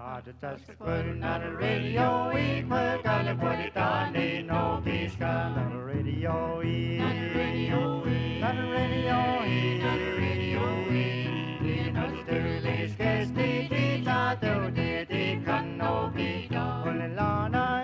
Just putting on the radio, we put on the put it on, ain't no peace on the radio, on the radio, on the radio, on the radio, in Australia's guest, they thought they can no be done. Only Lana,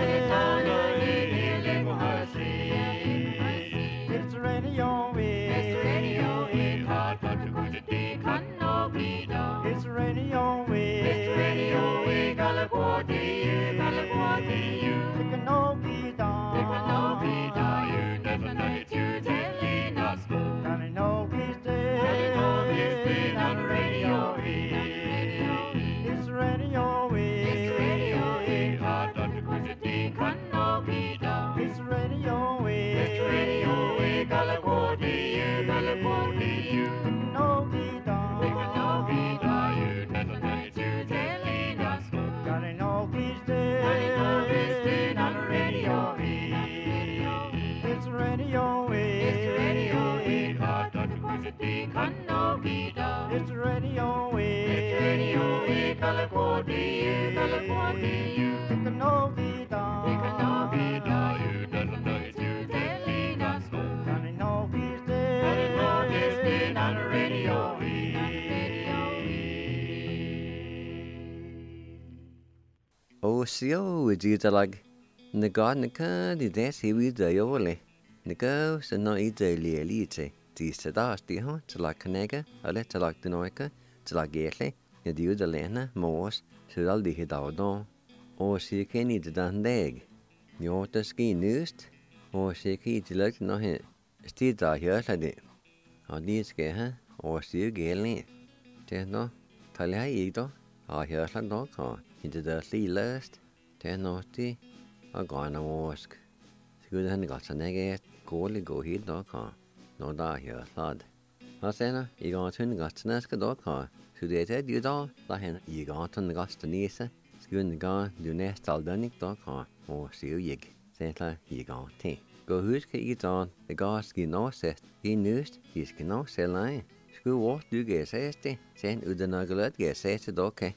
it's radio, it's radio, hard but to go to they can no be done. It's radio, it's radio, California, California, they can no be done. They can no be done. You never know it, you telling us. Can I know he's dead? On the radio, it's radio, it's radio, hard but to go to they can no be done. It's radio, California, California, no be done. They can no be done. You never know it, you telling us. Can I know he's dead? Can I know he's dead on the radio? It's radio, it's radio, hard but to go to they can no be done. It's radio, California, California, they can no be done. They can no be done. You never know it, you telling us. Can I know he's dead? Can I know he's dead on the radio? O sio lag na god na ka di des hi wi de yole na go so no I de lite di stadas di ho tla kanega ale tla dinoika tla gele na di de lena mos so dal di hidao o si ke ni de dan deg jo ta ski nust o si ke di lag no he sti da hier sa de a di ske ha o si gele te no tala I do a hier sa do ka into the sea last, 10 naughty, a gone a wask. Good and got a negate, goally go heed dog car, no da here, lad. Hasena, you got to got an ask a dog car, so they said you dog, Lahan, you got on the gust and nisa, scoon the gun, do nest all dunic dog car, or seal yig, Santa, you got tea. Go who's get on, the gas ski no set, he newst, he's can no sell line. School what do get safety, send Udanagulet get safety okay.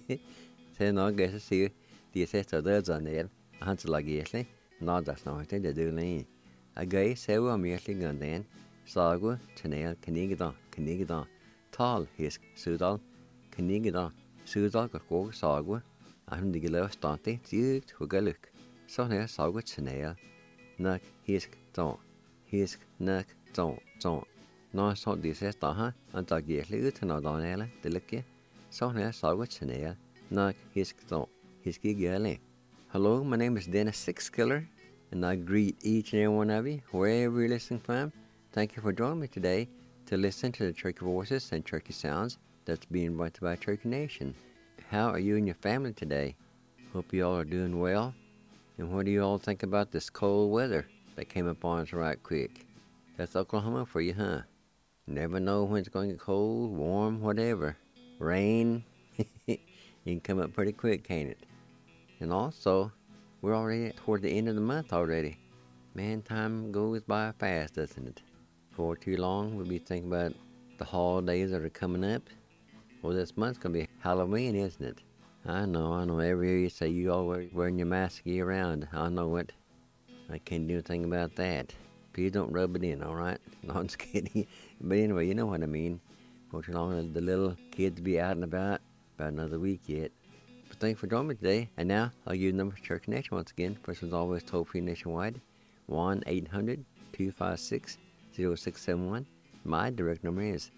Sen no get to see the assessor there's on there, a hunter like yesterday, not that's not what they do lean. A guy several merely gun then, Sago, Chanel, Canigida, tall, his Sudal, Canigida, Sudal, go Sago, and the Gillow Stante, Duke, who go look. So here Sago Chanel, Nuck, his don't, his nuck, don't. No, so this is Daha, and Dog Yesley, to not on Ella, the look ye. So here Sago Chanel. Knock his galley. Hello, my name is Dennis Sixkiller, and I greet each and every one of you, wherever you're listening from. Thank you for joining me today to listen to the Turkey voices and Turkey sounds that's being brought to by Turkey Nation. How are you and your family today? Hope you all are doing well. And what do you all think about this cold weather that came upon us right quick? That's Oklahoma for you, huh? Never know when it's going to get cold, warm, whatever. Rain. You can come up pretty quick, can't it? And also, we're already toward the end of the month already. Man, time goes by fast, doesn't it? For too long, we'll be thinking about the holidays that are coming up. Well, this month's going to be Halloween, isn't it? I know. Every year you say you all wearing your mask year round. I know it. I can't do anything about that. Please don't rub it in, all right? No, I'm just kidding. But anyway, you know what I mean. For too long, the little kids be out and about another week yet. But thanks for joining me today. And now, I'll give the number for Turkey Nation once again. First was always toll-free nationwide. 1-800-256-0671. My direct number is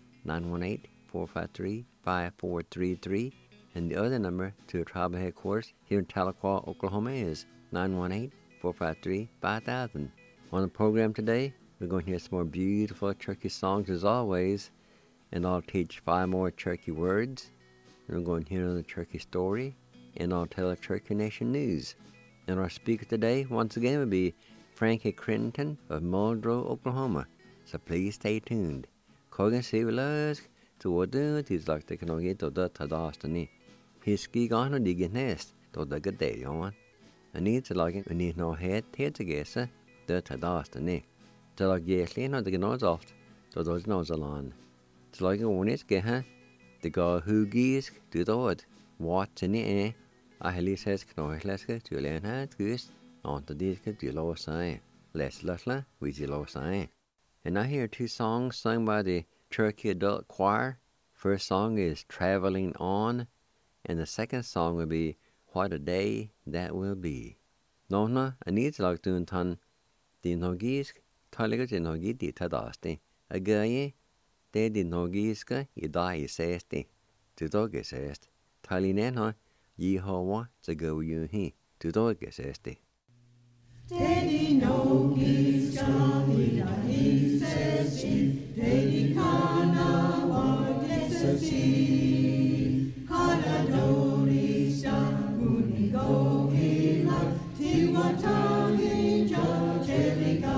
918-453-5433. And the other number to the tribal headquarters here in Tahlequah, Oklahoma is 918-453-5000. On the program today, we're going to hear some more beautiful Turkey songs as always. And I'll teach 5 more Turkey words. And we're going to hear another Turkey story. And I'll tell the Turkey Nation news. And our speaker today, once again, will be Frankie Crittenden of Muldrow, Oklahoma. So please stay tuned. Kogan Sivilas, to what do he's like the Kanogi to the Tadastani. His ski gone and dig nest to the good day on. And need to like it, we need no head to guess the Tadastani. To like yes, no, the nose off to those nose along. To like a one is get, the guy who gives to the wood. What in the air? I heli says knoislaska to learn how to goose on the disc to low sign. Less lutla with the low sign. And I hear 2 songs sung by the Turkey Adult Choir. First song is Traveling On, and the second song will be What a Day That Will Be. Nona, I need to like doing ton the nogisk, taliga in nogi di tadasti. A guy, they did nogiska, you die, says to dog says. Talinena, ye hawa, to go you he, to dog says. Daddy no geese jolly he says Daddy kana wa desasi Kada doli sa muni go hila Tiwatani jajeliga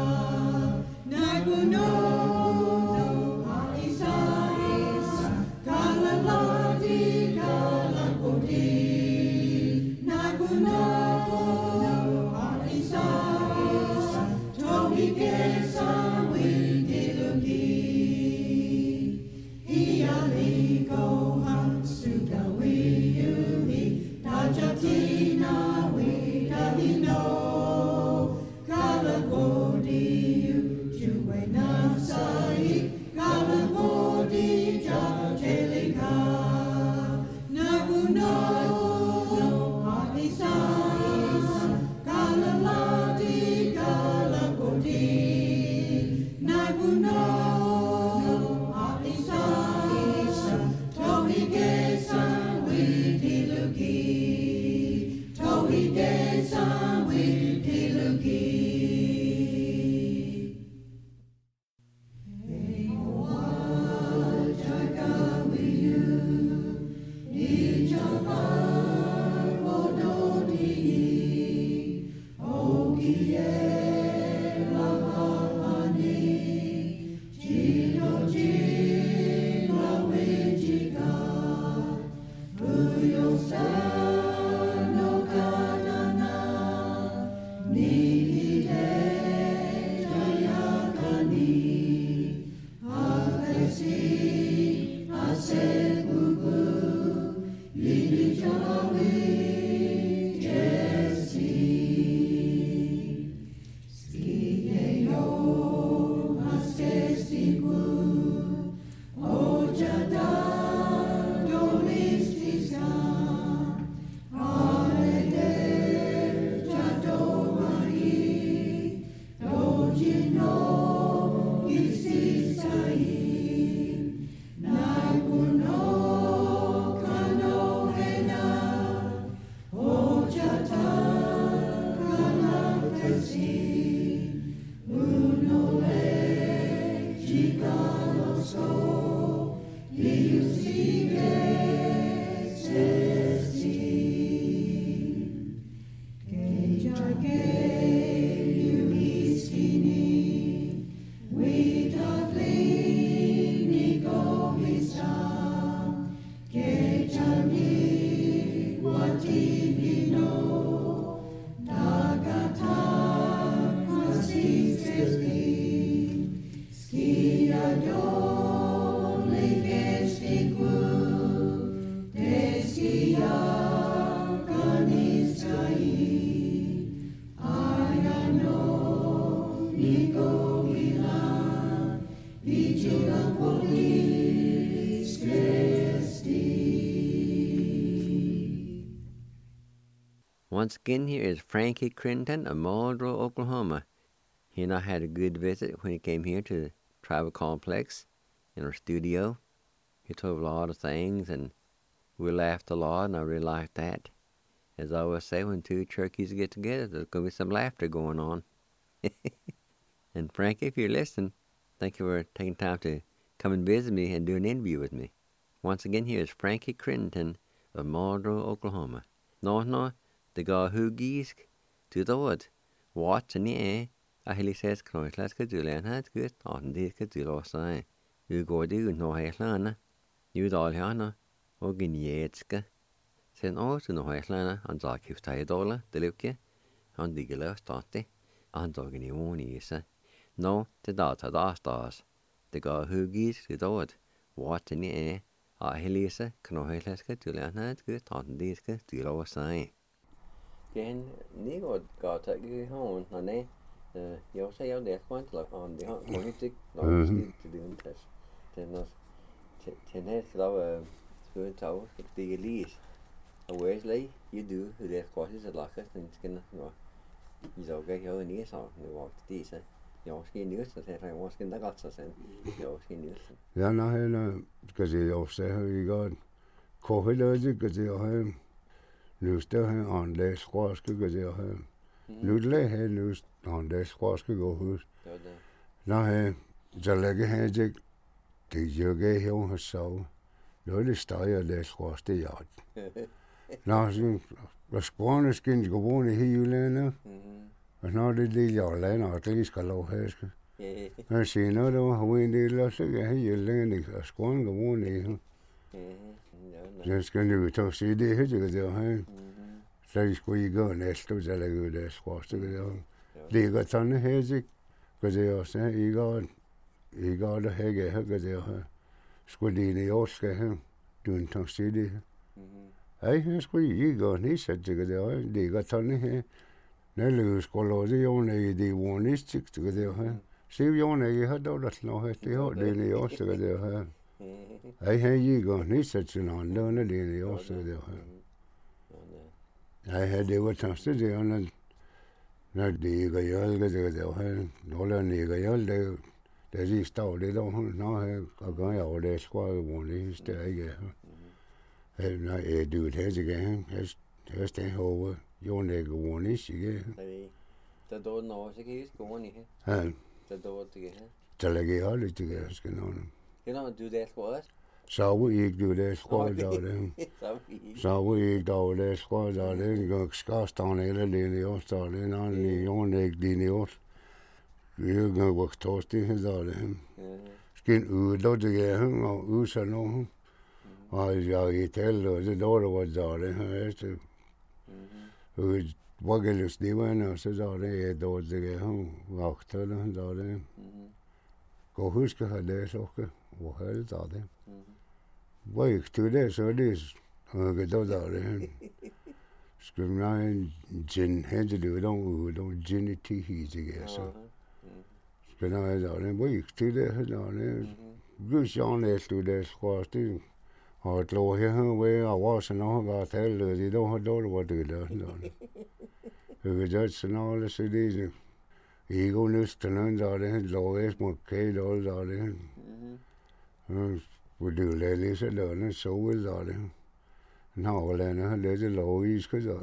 Naguno haisa Kalaladi kalakodi Naguno Once again, here is Frankie Crinton of Muldrow, Oklahoma. He and I had a good visit when he came here to the Tribal Complex in our studio. He told a lot of things, and we laughed a lot, and I really liked that. As I always say, when 2 turkeys get together, there's going to be some laughter going on. And Frankie, if you're listening, thank you for taking time to come and visit me and do an interview with me. Once again, here is Frankie Crinton of Muldrow, Oklahoma. No, the guy who geesk to the wood. What's in the air? I hear says, let's go to learn how to get on this to do last night. You go do no hairlana. You doll hana, or guineatska. Sen to no hairlana, and Zaki Staidola, the Luke, and the Gila Stati, and Dogany Wonisa. No, the data stars. The guy who geesk to the wood. What's in the air? Helisa, knoheläska, tylähnät, tandiiska, tylovasai. Ken nigo kaataki hon, no ne. Jos ei ole kuinka on ihan poliitik, no sitten tyyntäs. Sen hetkellä skulle tau det liis. Og Wesley, du det quasi så lakas den skin no. Iso ke jo ni sa no walked diese. Jo skin nyrs så det var skin der godt så sen. Jo skin nyrs. Ja, no he kasi jo se i god. Kohiløse kasi he. Nyste he on les skroske kasi he. Nudle he nyst on les skroske go hus. No he så lægge he det jo ge jo har så. Nå det stadig les skroske ja. Nå så skråne skin go bo i Jylland. Og når det lige og lander og lige skal lov hæske. Jeg siger noget, der var en del af sig, jeg har Jylland, og skråne go bo i. Jeg skal nu tage sig det her, det her. Så skulle I gå næste, så lægge ud af skråste, det her. Det går sådan her, så det også, I går der her, det her. Skulle det i år skal her, du tager sig det her. Ej, skulle I gå næste, det her, det går sådan her. Når skulle det jo ikke det vonistik til det her. Se jo ikke har dårligt noget det har det er også det her. Ej her I går næste til andre det er også det her. Ej her det var taste det når det ikke gjør det her. Når det ikke gør det det er stå det der når her og gør jeg det skulle vonistik det ikke. Når jeg du det her igen. Jeg står over. Jo ikke vonistik. Så då når så kan I gå ni Ja. Så då det her. Så lægger jeg lidt det skal noget. Det når du det skrås. Så var ikke du det skrås der det. Så var ikke der det skrås der det. Jeg skal stå eller det er også der det når ni jo ikke det er også. Jeg går vokst tost det der det. Skin ud der det er og ud så nu. Og jeg i tælle og det der var der det her. Og Vågeløs det var og så der det der det her. Vokst der det. Gå huske at det så hvor helt der det. Hvor ikke til det så det og der det. Skal man en gin hente det der gin i det så. Skal der det hvor ikke til det der det. Gus jeg næste det skrås det. Og det lå her ved og var så noget var tale det der dårligt var det der. Jeg ved så noget så det I går næste nogen der det lå jeg små kæde og der det. Hvor det lå lidt så der så ud der det. Nå hvordan har det lå I skal så.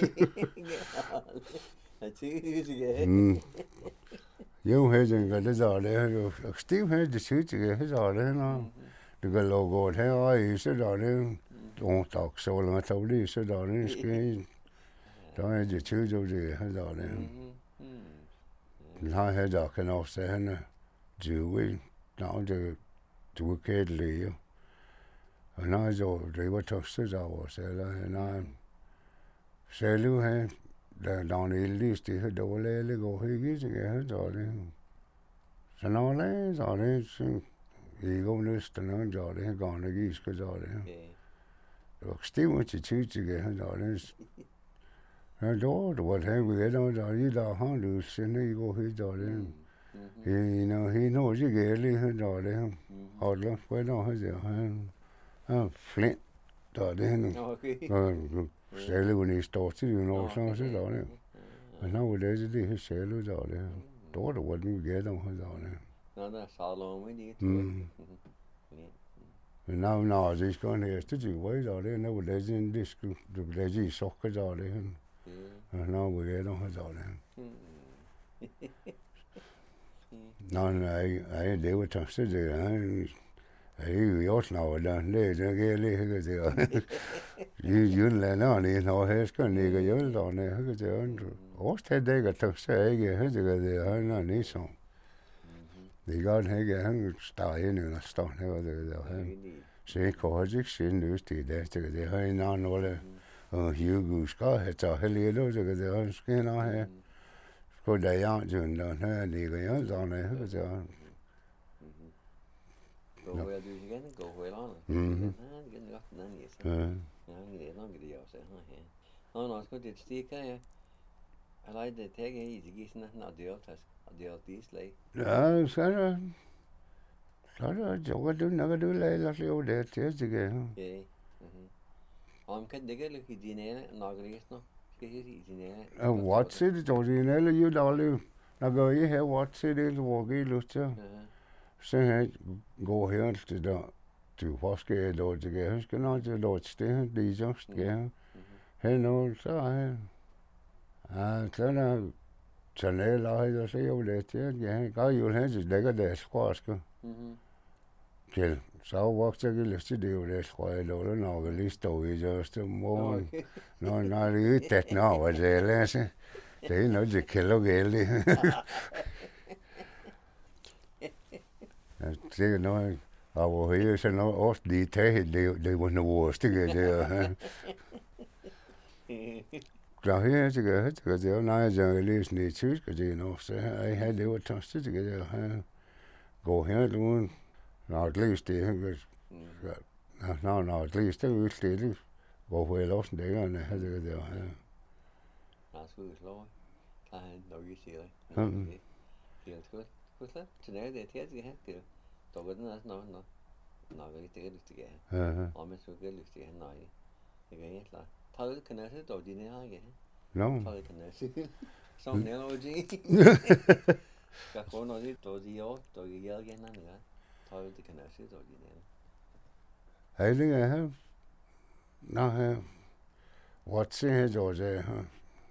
Jo her den gør det der det jo stiv her det sygt det her det nå. Det kan lå godt her og I så der det. Og tak så langt at tage så der det skal. Der er det tydeligt det her der det. Nej, her der kan også hende Dewey, navn det du kan lide. Og når så det var tosset der var så eller nej. Selv her der navn Elis det her dårligt går ikke så her der det. Så når det så det så I går næsten noget der det går ikke skal der det. Det var stivt til tydeligt her der det. Ja, det var det vi der I der har du sen I går helt der det. He knows you get it der det. Og der var der han. Flint der det. Og selv I står til jo så der det. Men nu det det her selv der det. Der var det vi get der det. Nå der salon vi det. Men nu det skal næste til hvor der det nu det det skulle det I sokker der det. Nå vi get der det. Nej, det var tosset det. Jeg også når der det kan ligge det. Jylland og det når her skal ligge Jylland og det. Også det der tosset ikke det han er lige så. Det gør han ikke han står inde og står her det der. Så jeg kan også ikke se lyst til det har en anden rolle. Og Hugo skal have taget hele det han skal nå her. På der jeg der her ligger jeg der nede så. Gå hvor du igen gå hvor eller andet. none yes. No good yo say, no, it's good to stick. I like the tag easy getting not the others, this like. Ja, så jobber du når du lader jo det til igen. Ja. Om kan det ikke i dine nok læse nu? Skal jeg i dine? What city to dine eller jo dårlig. Når går I her what city hvor I lyst til. Så her går her til der. Du forskel då til jeg husker når det lå et sted det er just ja. Her nu så er så der Chanel og så jo det til ja. Går jo hen til lægger det skråske. Kel, så vokser jeg lyst til det jo det tror jeg lå når lige stod i just morgen. Når det er tæt når det læse. Det er noget det kælder gældig. Det er noget av her så noget også lige taget det var noget stikke det. Der her det er nej jeg læser i tysk og det er noget så jeg havde det var tosset det her. Gå her nu. Når det læste det når det læste det udstillet hvorfor jeg også dækkerne havde det der. Nej, skulle vi slå. Der er nok i siger. Det er godt. Godt. Så det er det her til det. Dog er den også noget. Nå, det er lyst til det. Og man skulle lyst til det. Nej. Det er helt klart. Tager du kan se dog dine her ikke? No. Tager du kan se. Som neologi. Skal få noget dog de år, dog i jer igen andre. Tager du kan se dog dine her. Hej det er her. Nå her. What say dog det her.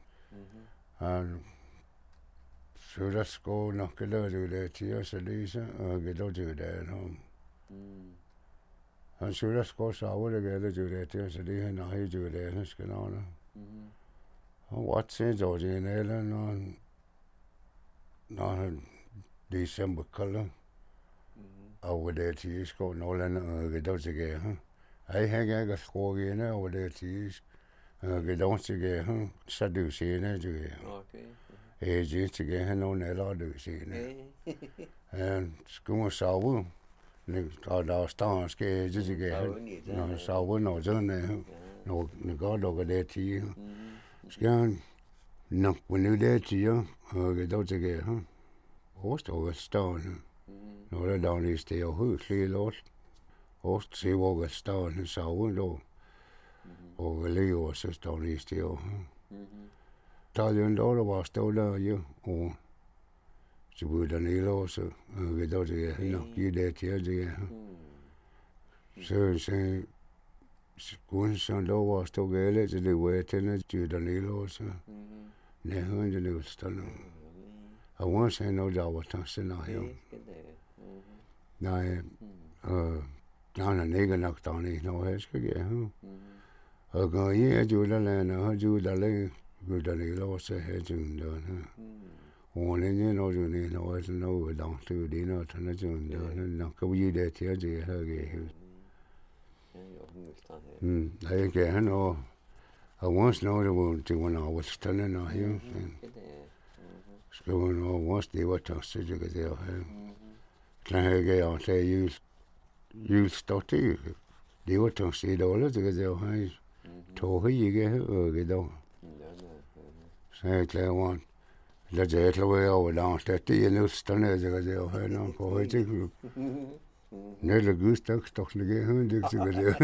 Så der skal nok lade det til at læse og get det der nu. Han så der skal så over det det til så det han har det der skal nå. Og what say dog det eller når december color. Og det til skal nå lande og get det til her. Jeg har ikke skruet ind over det til. Det er også ikke så du ser det jo. Okay. Jeg ikke han nogen eller du ser det. Han skulle sove. Og der står skal det ikke. Når sove når sådan når går lukker det til. Skal han nok på nu det til og det er til her. Også står når der dagligt sted og højt lort. Også se hvor står sove då. Og lever så står det i sted. Der er jo en dag, der var stået der jo, og så blev der nede også, og vi da det er nok give det til det. Så skulle sådan lov at stå galt til det, hvor jeg tænder til der nede også. Nej, høren det nu stod. Og hvor så noget der var tastet nej jo. Nej, der er ikke nok der nede, når jeg skal gøre. Og går jeg jo der lande, og jo der længe, der nede også her til der. Og længe når du nede, når jeg noget langt til det, når der er til der. Nå, kan vi det til det her gæld. Jeg kan og once når det var til en afstand når jo. Skal man once det var tastet det der her. Kan jeg ikke også sige stort det. Det var tastet det der her. Tog ikke det der. Så jeg klar lad det klare over langt det er nu stående det der her når på det. Nelle gustak stoklige hun det til det.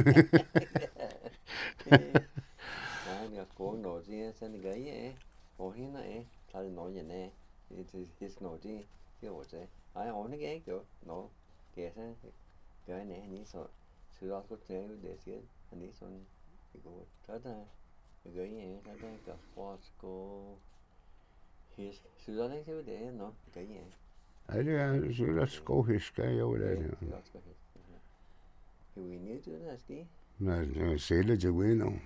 Nej, jeg går når det er sådan grej og hende tager det når jeg det er når det var det. Nej, hun ikke jo. Nå, det er så gør jeg nej så så også godt det siger han er sådan det går. Så der gør jeg så der gør sportssko hisk. Så der ikke det nå gør jeg. Ja, det er så der skohisk jo det. Do we need to do that, Steve? No, say it you know.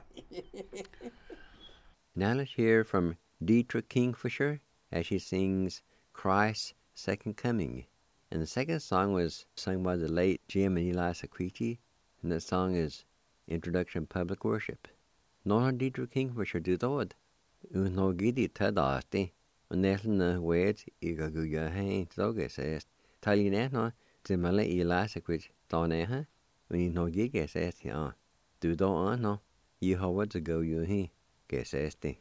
Now let's hear from Dietrich Kingfisher as she sings Christ's Second Coming. And the second song was sung by the late Jim and Eli Saquiti, and that song is Introduction Public Worship. Når Dietrich Kingfisher did that, no gidi tadasti, og næsten wet ikke gør hen, så kan jeg sige. Taljen er til Mala Eli Saquiti, der er her. Vi no ye que se ya. Du do no. Yehovah to go you he. Que se este.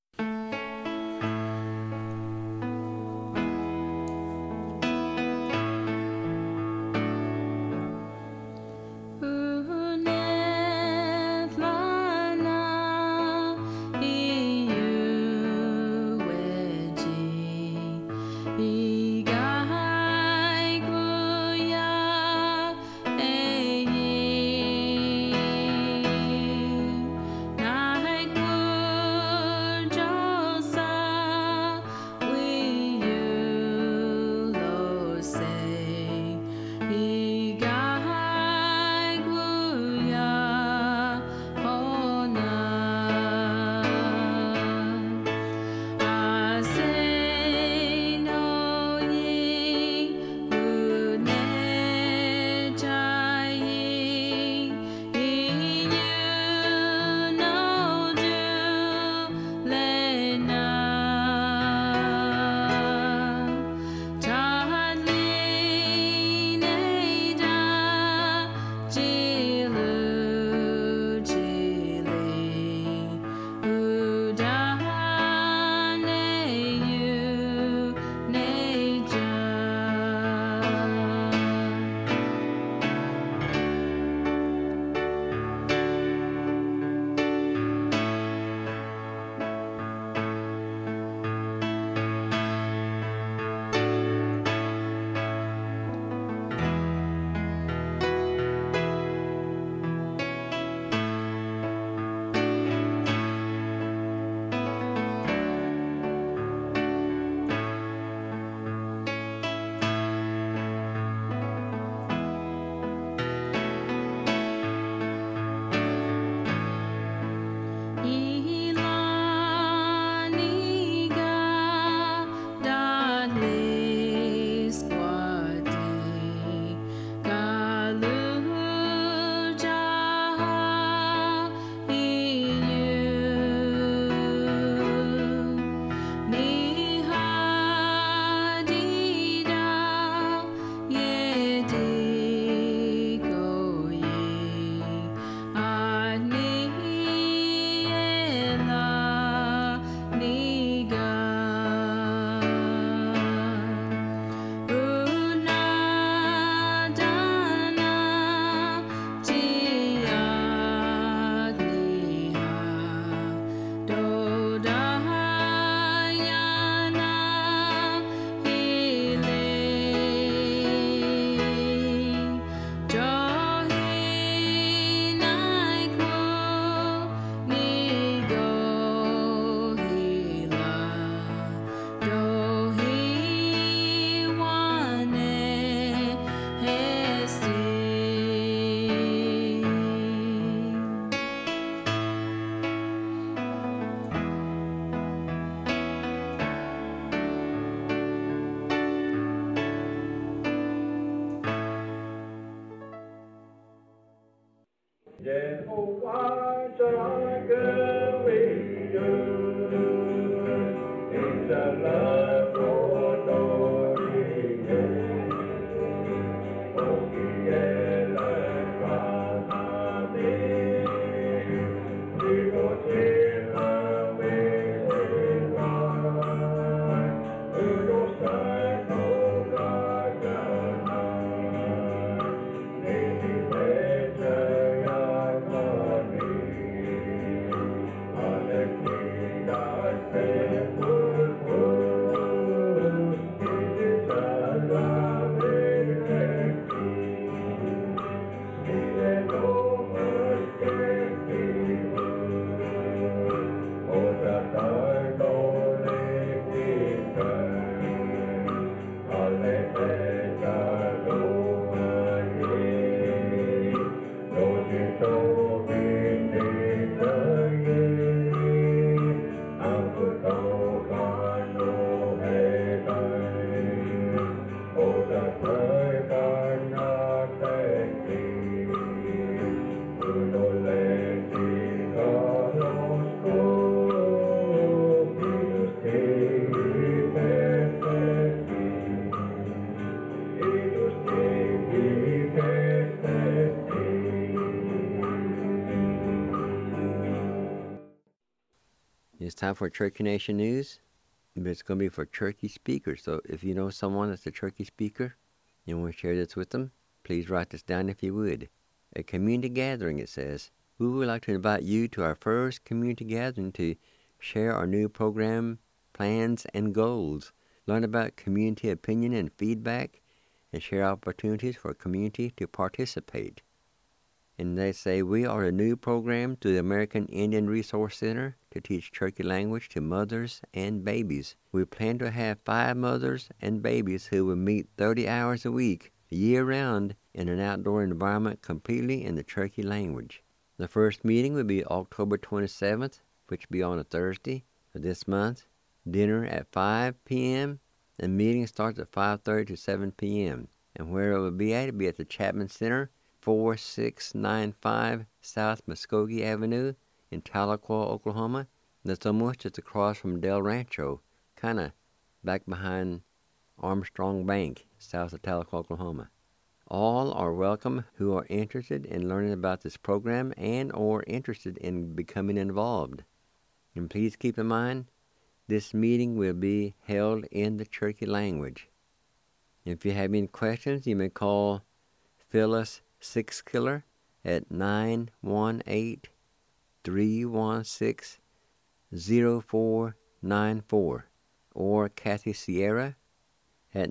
Jehovah shall go with you. In the love for glory. Oh, yeah, like God, we will take away his life. We will stand, oh God, It's time for Cherokee Nation News. It's going to be for Cherokee speakers. So if you know someone that's a Cherokee speaker and want to share this with them, please write this down if you would. A community gathering, it says. We would like to invite you to our first community gathering to share our new program, plans, and goals, learn about community opinion and feedback, and share opportunities for community to participate. And they say we are a new program to the American Indian Resource Center to teach Cherokee language to mothers and babies. We plan to have 5 mothers and babies who will meet 30 hours a week, year-round, in an outdoor environment completely in the Cherokee language. The first meeting will be October 27th, which will be on a Thursday of this month. Dinner at 5 p.m. The meeting starts at 5:30 to 7 p.m. And where it will be at, it will be at the Chapman Center, 4695 South Muskogee Avenue in Tahlequah, Oklahoma. That's almost just across from Del Rancho, kind of back behind Armstrong Bank, south of Tahlequah, Oklahoma. All are welcome who are interested in learning about this program and or interested in becoming involved. And please keep in mind, this meeting will be held in the Cherokee language. If you have any questions, you may call Phyllis Sixkiller at 918-316-0494 or Kathy Sierra at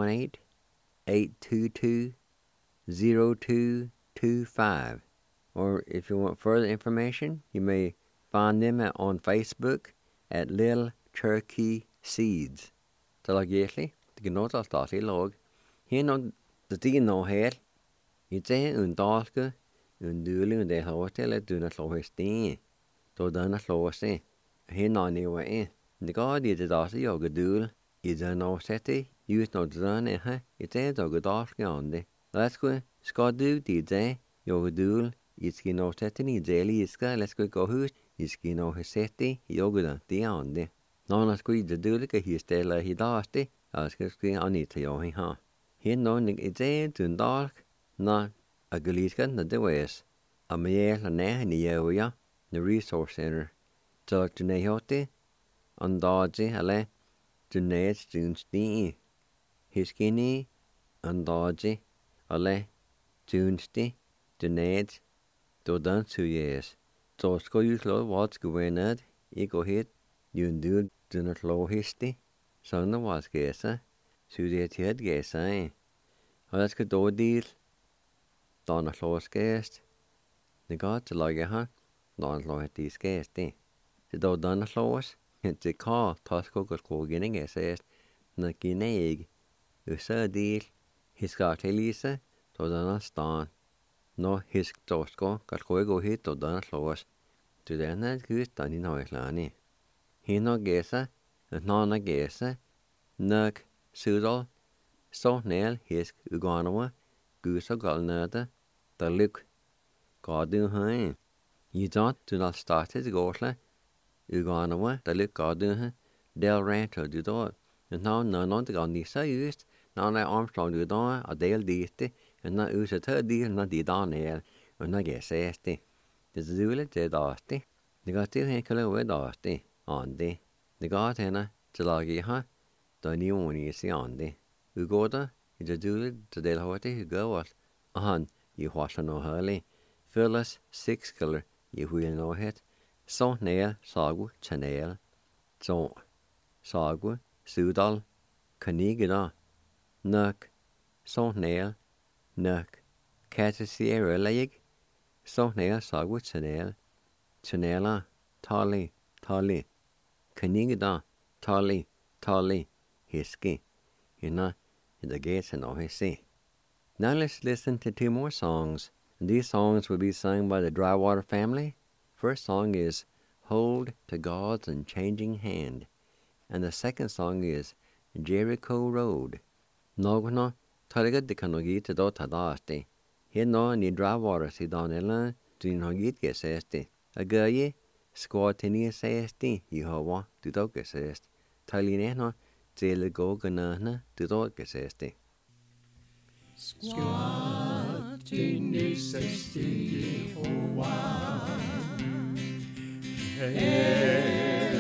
918-822-0225. Or if you want further information, you may find them on Facebook at Little Cherokee Seeds. Talagiesli, the Gnota Stasi log. Here no the Dino head. It's a undalke, unduli, and the hotel do not slow his thing. So done a slow say. Here no anyway. The god is a dasi yoga dool. Is a no setty, use no done, it's a dog dark on the. Let's go, Scott do, did they? Yoga dool, it's no setting, daily is let's go who's, is no his setty, yoga the on the. No, let's go the doolic, he's still he dasty, as can on it to your huh. Here no, it's a dark. Na a galiska na de wes a meel a ne ni ya the resource center talk to nehote on dodgy ale to net students ni his skinny on dodgy ale tunesty to net to done 2 years so go you slow what's going on go hit you do not low histy so no was guessa so the head guess let's go do deal Donna Claus guest. The god to log a Donna Claus these guests, The Donna Claus, it's a car, Tosco got getting assessed, the guinea, who said deal, his got Elisa, to Donna Stan. No, his Tosco got go hit to Donna Claus. To the end, good done in Oislani. He no guesser, and none a guesser, Nug, Sudal, so nail his Uganawa, goose or galnada. The look, God do high. You don't do not start it, Gosla. You gone away, the look, God do high. Del Rancho do that. And now none on the gun is used. Now I Armstrong do that, or Dale did, and not use a third deal, not the Daniel, and not get safety. The Zula did dusty. The got two hanker with dusty, on the. The God henna, to loggy, the new one you see on the. Who go there? It's a Zula, the Del Horty, who go us. You wash no hurley. Phyllis Sixkiller, you will know it. So nail, sagu, chanail. So, sagu, sudal, canigida. Nuck, so nail, nuck. Catasiera leg. So nail, sagu, chanail. Chanela, tali, canigida, tali, hisky. You know, in the gates and all his see. Now let's listen to 2 more songs. These songs will be sung by the Drywater family. First song is Hold to God's Unchanging Hand. And the second song is Jericho Road. Nogno, Taliga de Kanogi to do tadasti. Here no ni Drywater si donella, do no git gesesti. A gaye, squad tini sesti, Yehovah, do do gesest. Talineno, zele go ganana, do do gesesti. Squatini sesti Yehovah,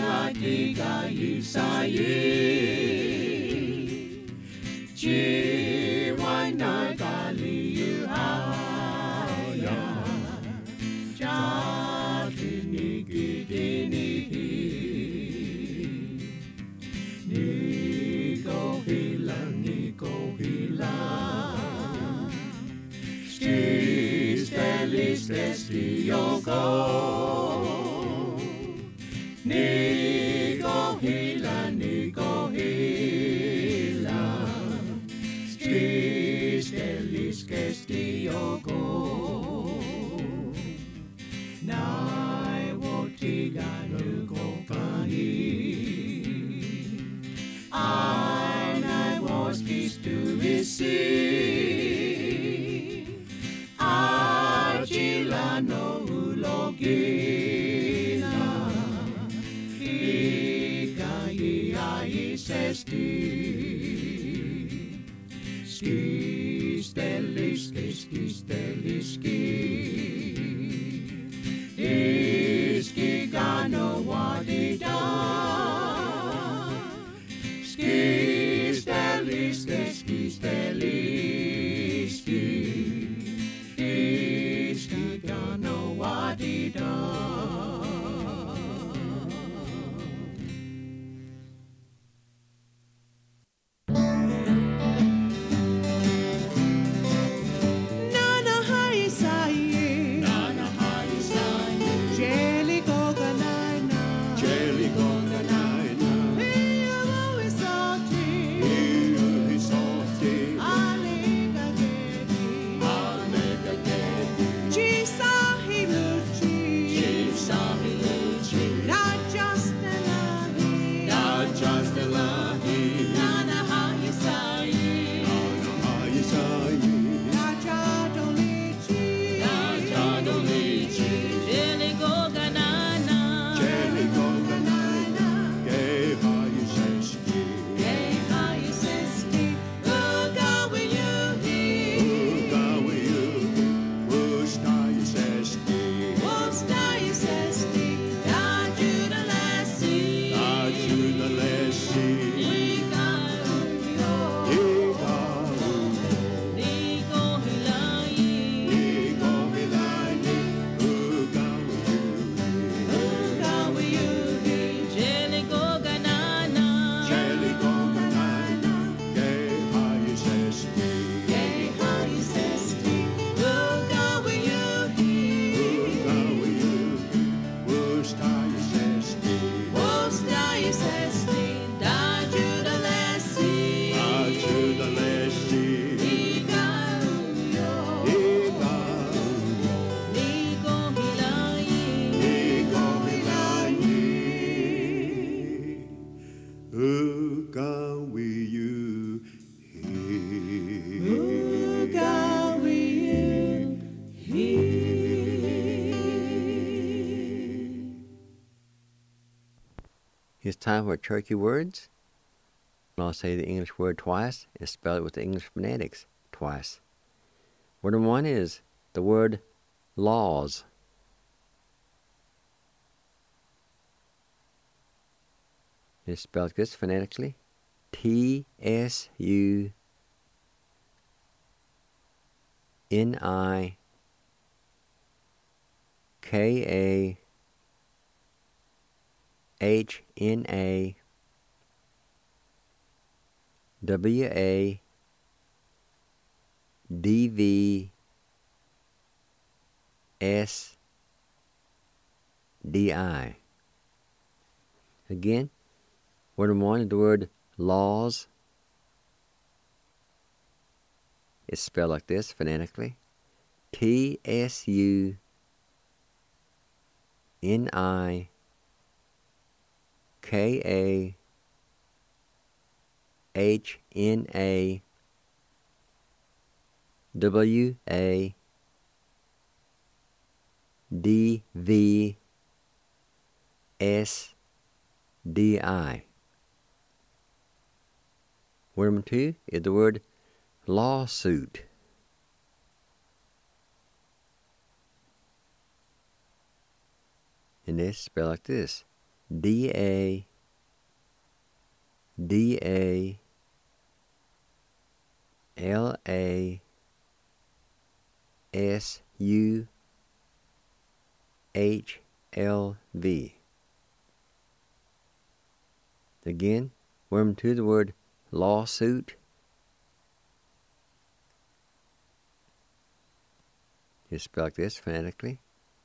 It's time for Turkey words. I'll say the English word twice and spell it with the English phonetics twice. Word number one is the word laws. It's spelled this phonetically. TSUNIKAHNAWSDI. Again, word number one is the word laws. It's spelled like this phonetically. TSUNIKAHNAWSDI. Word number two is the word lawsuit. And it's spelled like this. DAWSUIT. DALASUHLV. Again, remember to the word lawsuit. You spell like this phonetically.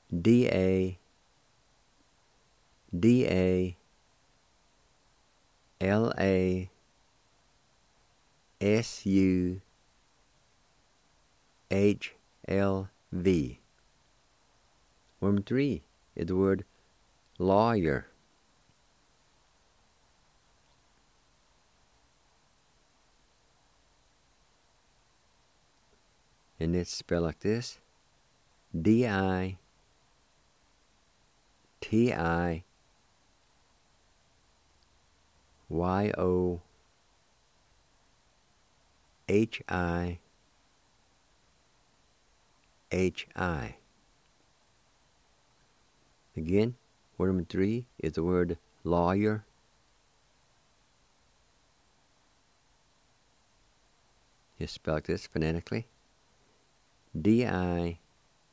DALASUHLV. Remember 3 is the word lawyer. And it's spelled like this. DITIOUR. Again, word number 3 is the word lawyer. Just spell like this phonetically. DITIOUR.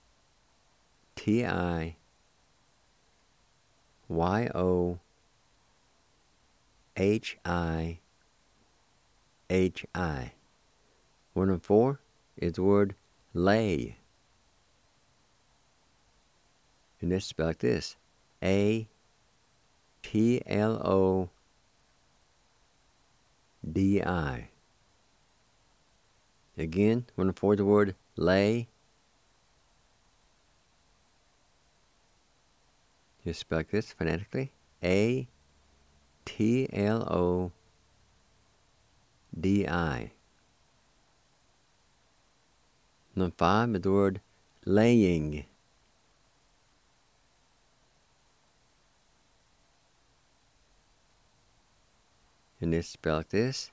Word number 4 is the word lay. And it's spelled like this. APLODI. Again, word number 4 is the word lay. Just spell like this phonetically. ATLODI. Number 5 is the word laying. And it's spelled like this.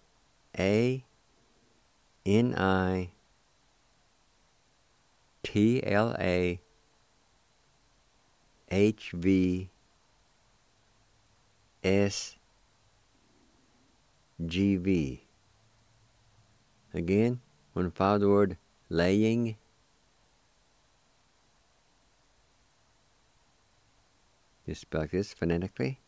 ANITLAHVSGV. Again, when I find the word laying, just spell like this phonetically.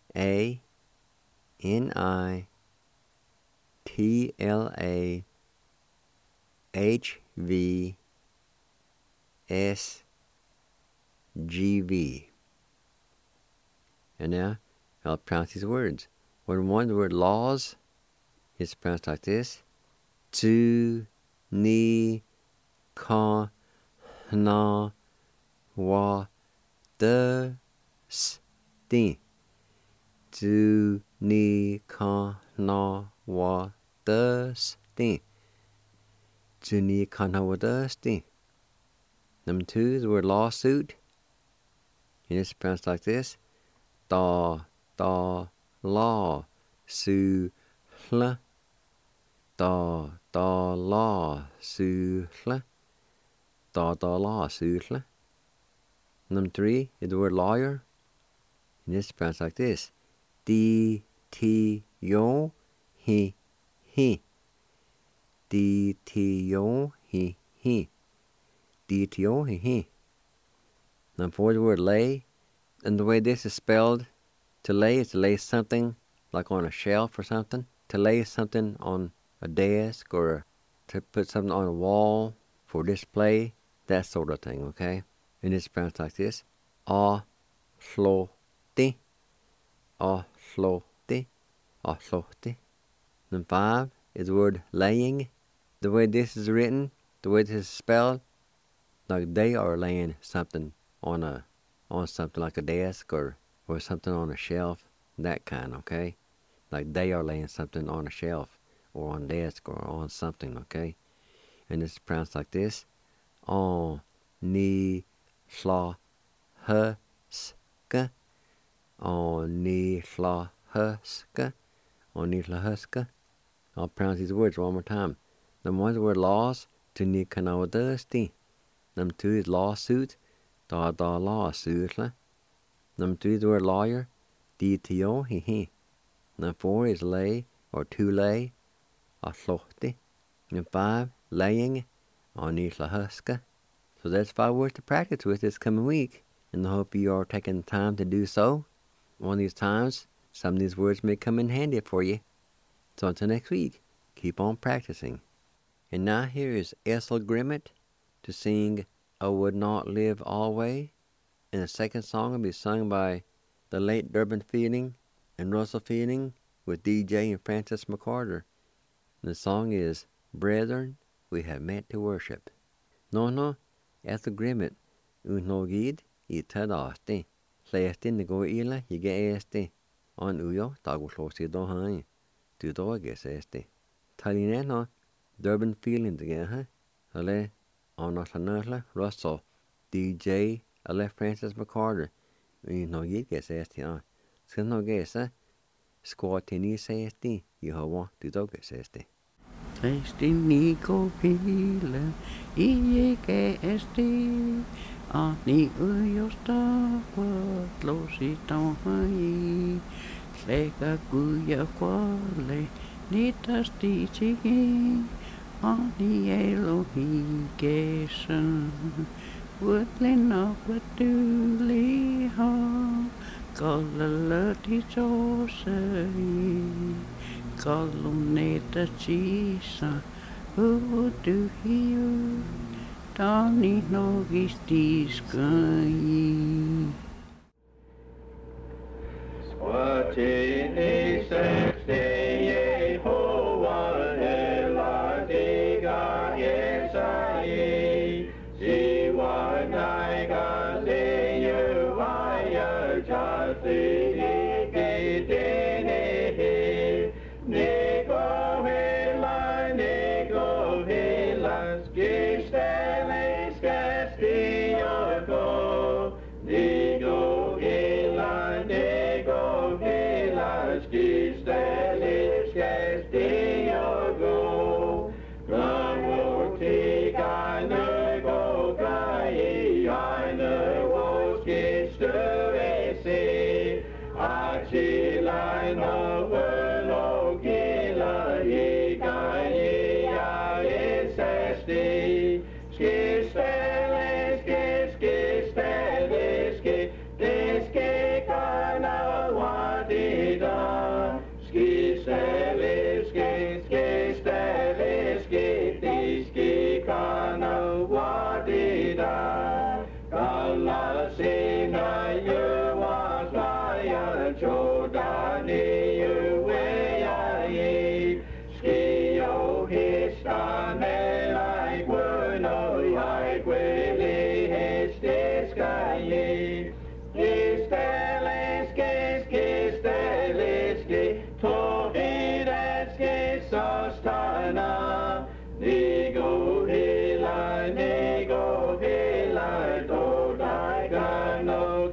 ANITLAHVSGV. And now I'll pronounce these words. When one, the word laws is pronounced like this. Tu ni ka na wa de sti. Tu ni ka na wa de sti. Tu ni ka na wa de sti. Number 2 is the word lawsuit. And it's pronounced like this. Da law su hla. Da law su hla. Da law su hla. Number 3 is the word lawyer. And it's pronounced like this. D-T-Yo he. D-T-Yo he. D-T-O he. Number 4 is the word lay. And the way this is spelled, to lay is to lay something like on a shelf or something. To lay something on a desk or to put something on a wall for display, that sort of thing, okay? And it's pronounced like this. A-hlo-ti. A-hlo-ti. A-hlo-ti. Number 5 is the word laying. The way this is written, the way this is spelled, like they are laying something on something like a desk or something on a shelf, that kind, okay? Like they are laying something on a shelf or on a desk or on something, okay? And it's pronounced like this. On ni hla huska. On ni hla huska. On ni hla huska. I'll pronounce these words one more time. Number 1 is the word laws. Tu ni kanawdusty. Number 2 is lawsuit. Da lawsuit. Number 3 is the word lawyer. D-T-O he. Number 4 is lay. or two lay, or slochti, and 5 laying on Isla Huska. So that's 5 words to practice with this coming week, and I hope you are taking the time to do so. One of these times, some of these words may come in handy for you. So until next week, keep on practicing. And now here is Ethel Grimmett to sing I Would Not Live Always. And the second song will be sung by the late Durbin Fielding and Russell Fielding with DJ and Francis McCarter. And the song is Brethren, We Have Met to Worship. No, Ethel Grimmett, Unogid, I Tadasti. Slæstin det går illa, jeg æsti. On ujo, dagoslåsi do hain. Du doges æsti. Talineno, Durbin Fielding together. Ale, on Oslanasla, Russell, DJ, Ale Francis McCarter. Unogid ges æsti, Skal no gesa, squatini sæsti, Jehova, du doges æsti. Slæstin go pile, I æsti. Ani ujosta losi tauhai Slega kuja kuole Nitasti tsiki Ani Elohi kesan Vuotlina vuotuliha Kallalati sosai Kalluneta tsisa Uotuhiu Tani nogistis kai. Squatini sexte Yehovah eladiga yesai. Siwanai gazeyu vaya jati ikidene. Nego hela skistele skastiogo. Nego hela skistele skastiogo. Ramoti gane go gai eine was gestövese. Achilai no velo gila ye gai ya esesti. Skistele deske kana wadida. Skistele deske kana wadida. Kala sena yewa swaya chodani yeweya ye. Skio histane like bueno yai gwele hesteskaye. Skisteleske, tohideske sostana. Nego hela, dodaiga no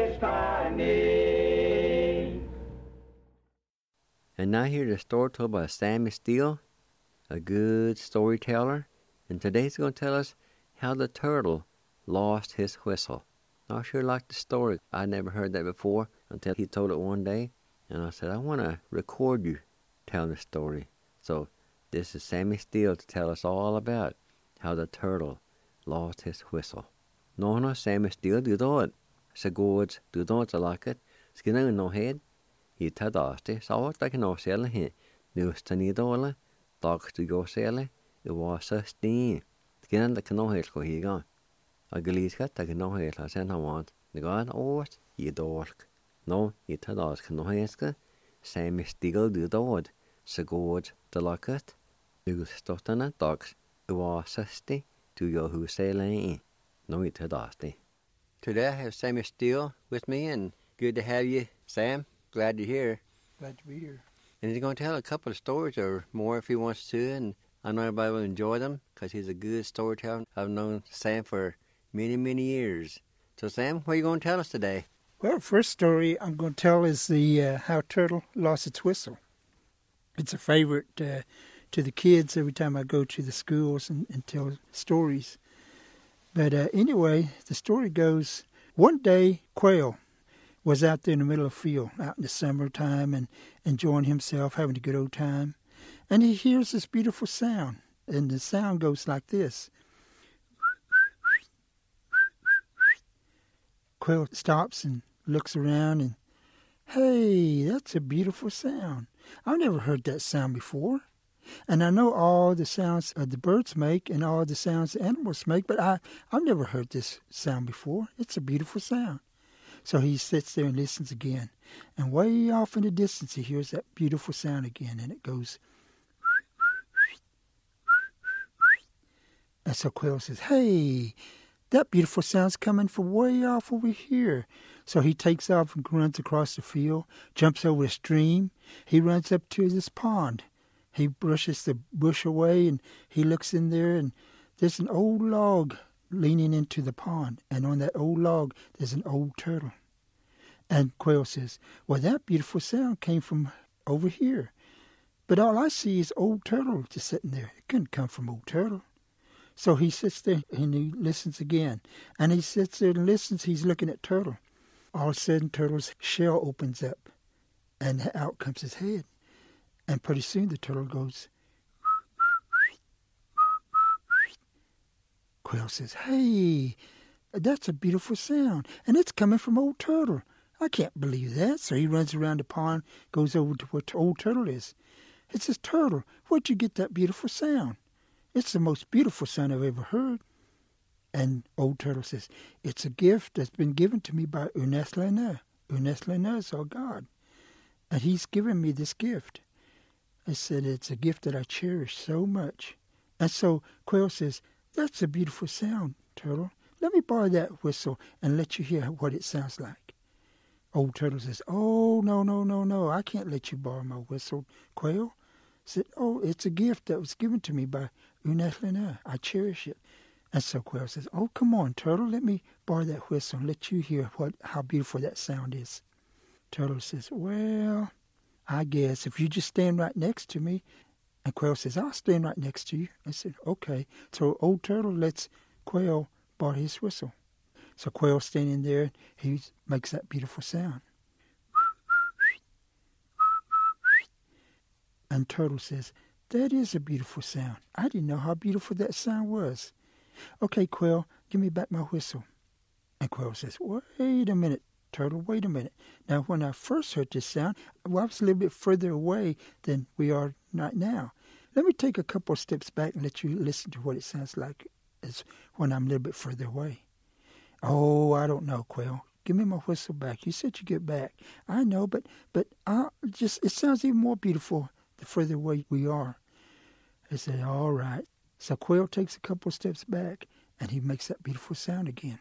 gestani. And now here's a story told by Sammy Steele, a good storyteller. And today's going to tell us how the turtle lost his whistle. I sure like the story. I never heard that before until he told it one day. And I said, I want to record you telling the story. So this is Sammy Steele to tell us all about how the turtle lost his whistle. No, Sammy Steele, du det. Så gårds, du det like it. Skal jeg nå head? I tadasti, så at jeg kan nå selv her. Nu stani dåle, dag du går selv. Det var så sten. Skal jeg kan nå helt gå higa. Og gliskat, jeg kan nå helt ha sen han vant. Det går en året, I dårk. Nå, I tadast kan nå heske. Sammy Steele, du det. Så gårds, det like it. Du ståttene dags. Det var så sten. Du går hos selv her. Nå, I tadasti. Today I have Sammy Steele with me, and good to have you, Sam. Glad you're here. Glad to be here. And he's going to tell a couple of stories or more if he wants to, and I know everybody will enjoy them because he's a good storyteller. I've known Sam for many, many years. So, Sam, what are you going to tell us today? Well, first story I'm going to tell is the how turtle lost its whistle. It's a favorite to the kids every time I go to the schools and tell stories. But anyway, the story goes, one day, Quail was out there in the middle of the field, out in the summertime, and enjoying himself, having a good old time. And he hears this beautiful sound, and the sound goes like this. Quail stops and looks around, and, hey, that's a beautiful sound. I've never heard that sound before. And I know all the sounds the birds make and all the sounds the animals make, but I've never heard this sound before. It's a beautiful sound. So he sits there and listens again. And way off in the distance, he hears that beautiful sound again, and it goes. And so Quail says, hey, that beautiful sound's coming from way off over here. So he takes off and runs across the field, jumps over a stream. He runs up to this pond. He brushes the bush away, and he looks in there, and there's an old log leaning into the pond. And on that old log, there's an old turtle. And Quail says, well, that beautiful sound came from over here. But all I see is old turtle just sitting there. It couldn't come from old turtle. So he sits there, and he listens again. And he sits there and listens. He's looking at turtle. All of a sudden, turtle's shell opens up, and out comes his head. And pretty soon the turtle goes. Quail says, hey, that's a beautiful sound, and it's coming from old turtle. I can't believe that. So he runs around the pond, goes over to where old turtle is. He says, turtle, where'd you get that beautiful sound? It's the most beautiful sound I've ever heard. And old turtle says, it's a gift that's been given to me by Ernest Lena. Ernest Lena is our God, and he's given me this gift. I said, it's a gift that I cherish so much. And so Quail says, that's a beautiful sound, turtle. Let me borrow that whistle and let you hear what it sounds like. Old turtle says, oh, no, I can't let you borrow my whistle, Quail. I said, oh, it's a gift that was given to me by Ernest Lena. I cherish it. And so Quail says, oh, come on, turtle, let me borrow that whistle and let you hear how beautiful that sound is. Turtle says, well, I guess if you just stand right next to me. And Quail says, I'll stand right next to you. I said, okay. So old turtle lets Quail borrow his whistle. So Quail's standing there, he makes that beautiful sound. And turtle says, that is a beautiful sound. I didn't know how beautiful that sound was. Okay, Quail, give me back my whistle. And Quail says, wait a minute, turtle, wait a minute. Now, when I first heard this sound, I was a little bit further away than we are right now. Let me take a couple of steps back and let you listen to what it sounds like as when I'm a little bit further away. Oh, I don't know, Quail. Give me my whistle back. You said you get back. I know, but it sounds even more beautiful the further away we are. I said, all right. So Quail takes a couple of steps back, and he makes that beautiful sound again.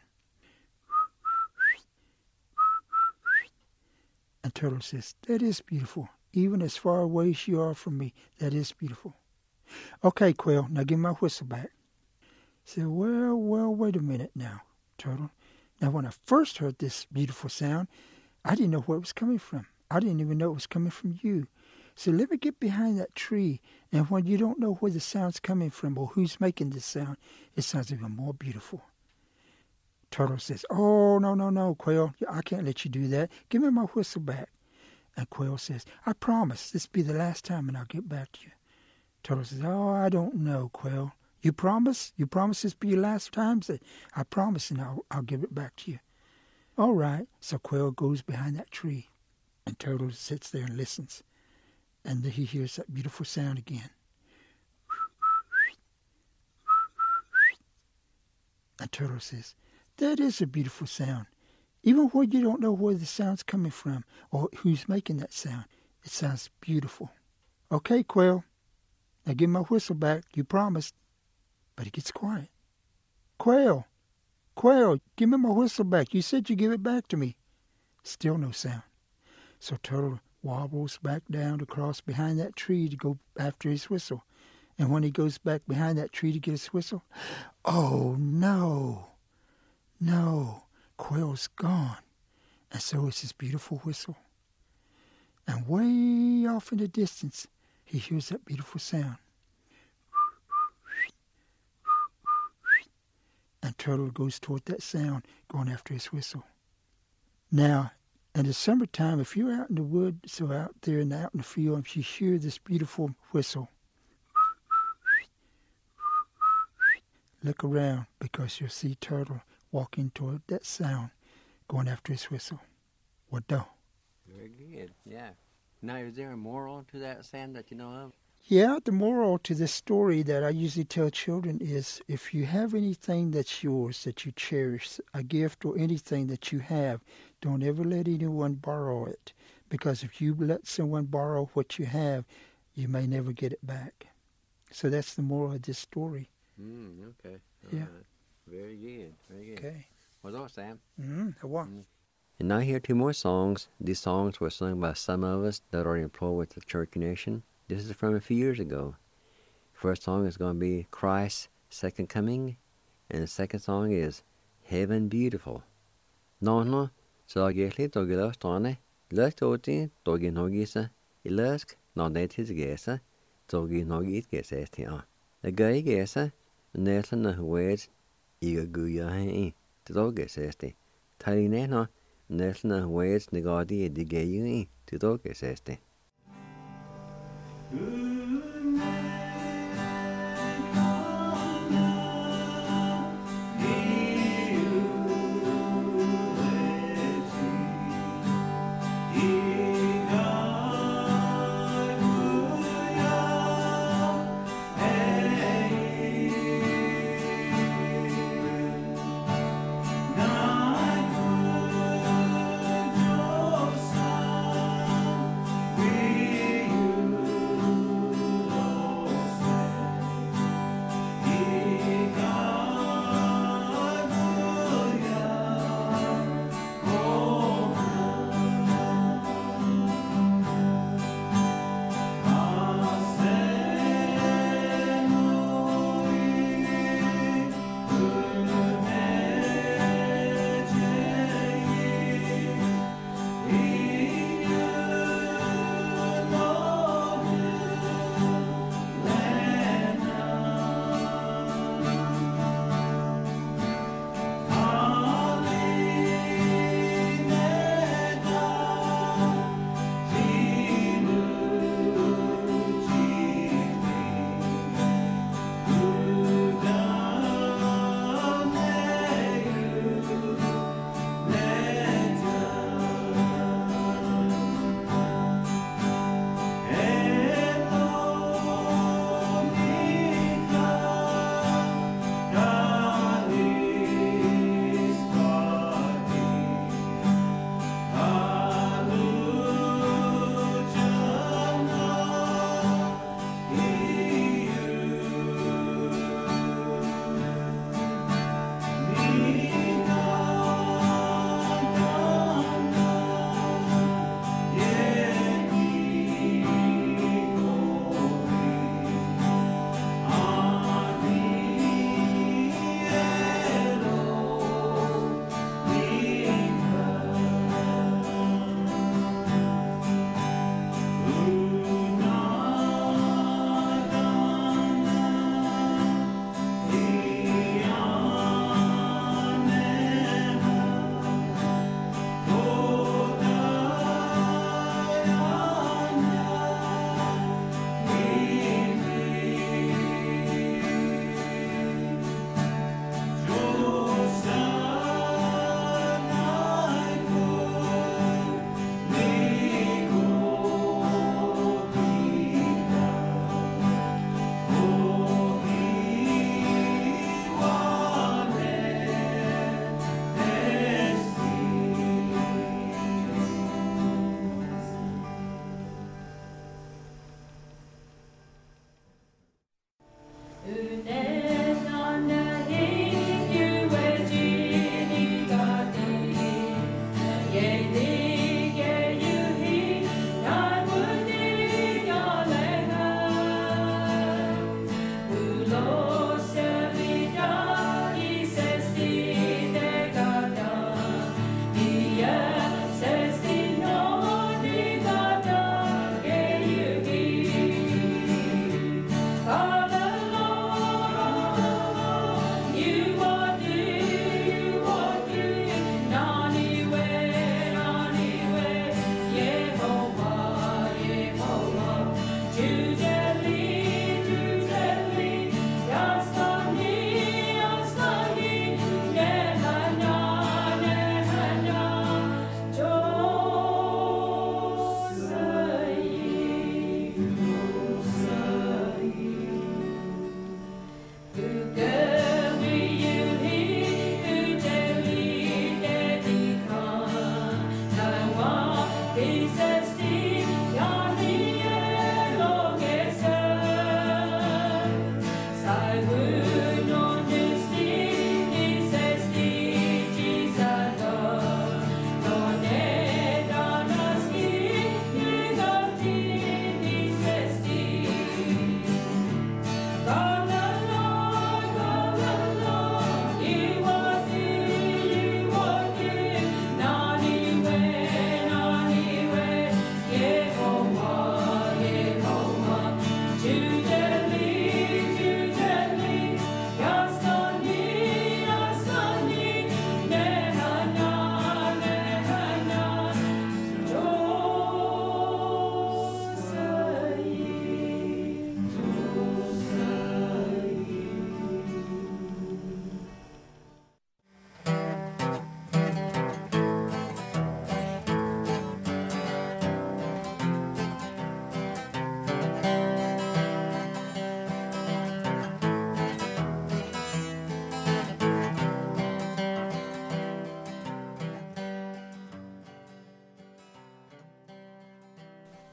And turtle says, that is beautiful. Even as far away as you are from me, that is beautiful. Okay, Quail, now give me my whistle back. I said, well, wait a minute now, turtle. Now, when I first heard this beautiful sound, I didn't know where it was coming from. I didn't even know it was coming from you. So let me get behind that tree, and when you don't know where the sound's coming from or who's making this sound, it sounds even more beautiful. Turtle says, oh, no, Quail, I can't let you do that. Give me my whistle back. And Quail says, I promise this will be the last time and I'll get back to you. Turtle says, oh, I don't know, Quail. You promise? You promise this will be your last time? Say, I promise, and I'll give it back to you. All right. So Quail goes behind that tree, and Turtle sits there and listens. And then he hears that beautiful sound again. And Turtle says, that is a beautiful sound. Even when you don't know where the sound's coming from or who's making that sound, it sounds beautiful. Okay, Quail, now give my whistle back. You promised. But he gets quiet. Quail, give me my whistle back. You said you'd give it back to me. Still no sound. So Turtle wobbles back down across behind that tree to go after his whistle. And when he goes back behind that tree to get his whistle, oh, no, Quail's gone. And so is his beautiful whistle. And way off in the distance, he hears that beautiful sound. And Turtle goes toward that sound, going after his whistle. Now, And in summertime, if you're out in the woods or out there and out in the field, and you hear this beautiful whistle, look around because you'll see turtle walking toward that sound, going after his whistle. What do? Very good, yeah. Now, is there a moral to that, Sam, that you know of? Yeah, the moral to this story that I usually tell children is if you have anything that's yours, that you cherish, a gift or anything that you have, don't ever let anyone borrow it. Because if you let someone borrow what you have, you may never get it back. So that's the moral of this story. Okay. Yeah. Right. Very good, very good. Okay. What's up, Sam? Mm-hmm. And now here are 2 more songs. These songs were sung by some of us that are employed with the Church Nation. This is from a few years ago. First song is going to be Christ's Second Coming, and the second song is Heaven Beautiful. No, so I get it, dog lost on it. Lust oti, dog in hogisa, ilask, not that his gesa, dog in hogit gesest here. The guy gesa, Nelson the words, Iga guya he, the dog gesesti. Talinena, Nelson the words, negadi, the gay, the dog gesesti.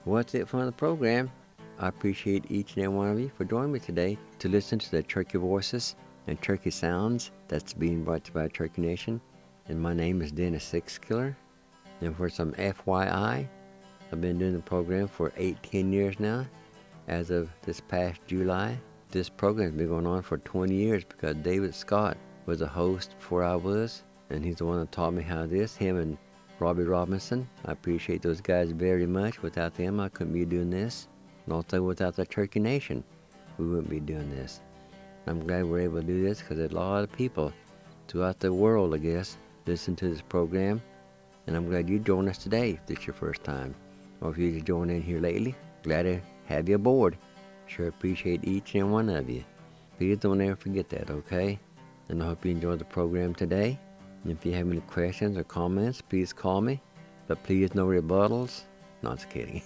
Well, that's it for the program. I appreciate each and every one of you for joining me today to listen to the Turkey Voices and Turkey Sounds that's being brought to you by Turkey Nation. And my name is Dennis Sixkiller. And for some FYI, I've been doing the program for 18 years now. As of this past July, this program's been going on for 20 years because David Scott was a host before I was, and he's the one that taught me how this, him and Robbie Robinson. I appreciate those guys very much. Without them, I couldn't be doing this. And also without the Turkey Nation, we wouldn't be doing this. I'm glad we're able to do this because a lot of people throughout the world, I guess, listen to this program. And I'm glad you joined us today if this is your first time. Or if you just joined in here lately, glad to have you aboard. Sure appreciate each and one of you. Please don't ever forget that, okay? And I hope you enjoyed the program today. And if you have any questions or comments, please call me. But please no rebuttals. No, just kidding.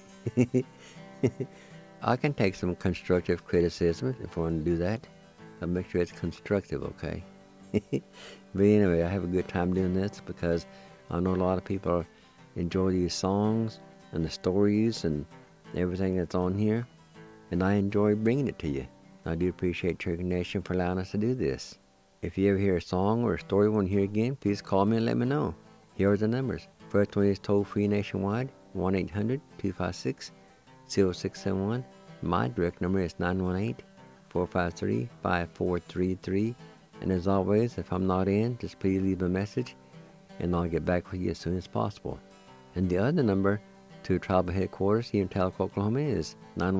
I can take some constructive criticism if I want to do that. But make sure it's constructive, okay? But anyway, I have a good time doing this because I know a lot of people enjoy these songs and the stories and everything that's on here. And I enjoy bringing it to you. I do appreciate Turkey Nation for allowing us to do this. If you ever hear a song or a story you want to hear again, please call me and let me know. Here are the numbers. First one is toll-free nationwide, 1-800-256-0671. My direct number is 918-453-5433. And as always, if I'm not in, just please leave a message and I'll get back with you as soon as possible. And the other number to tribal headquarters here in Talcott, Oklahoma is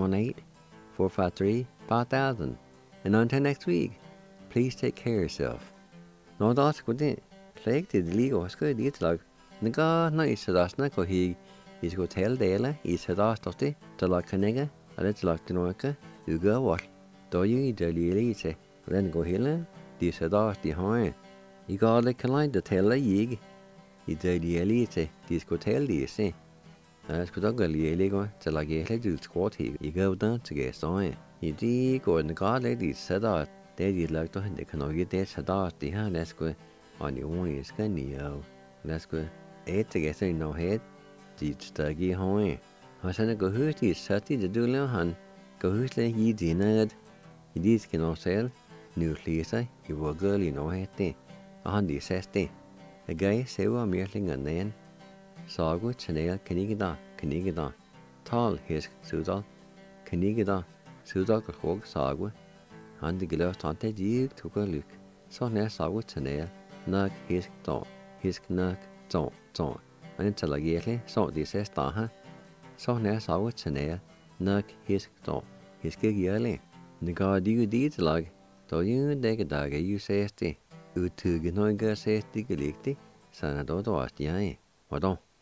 918-453-5000. And until next week, please take care of yourself. Nå da skal det klekte det lige også skal det lag. Naga na isadasna ko hi is go tell dele isadastoti to la kanega alet lag tinoka uga wat. Do you delili se then go hele di sadasti hoy. I got the kind to tell yig. I delili se dis go tell di se. As could I go liego to la gele du squat hi. I go down to get so. I di go and God lady sadat. They did like to they can get this sadasti ha let's go on the one is ganio. Let's go. Et together in no head. Di stagi hoy. I said go who's this sati to do han. Go who's the ye dined. I did can all sell. New Lisa, you were girl in no head. A handy says day. A guy say we're merling and then. Sagu chanel canigida. Tall his sudal. Canigida. Sudal hog sagu. And the glove taunted you took a look. So now sagu chanel. Nug his thought. His knuck thought. And until a yearly, so this says taha. So now sagu chanel. Nug his thought. His gig yearly. The god you did lug. So you dig a dog, you says the. Utuginoiga says the galicti. Sanado was the eye. What on?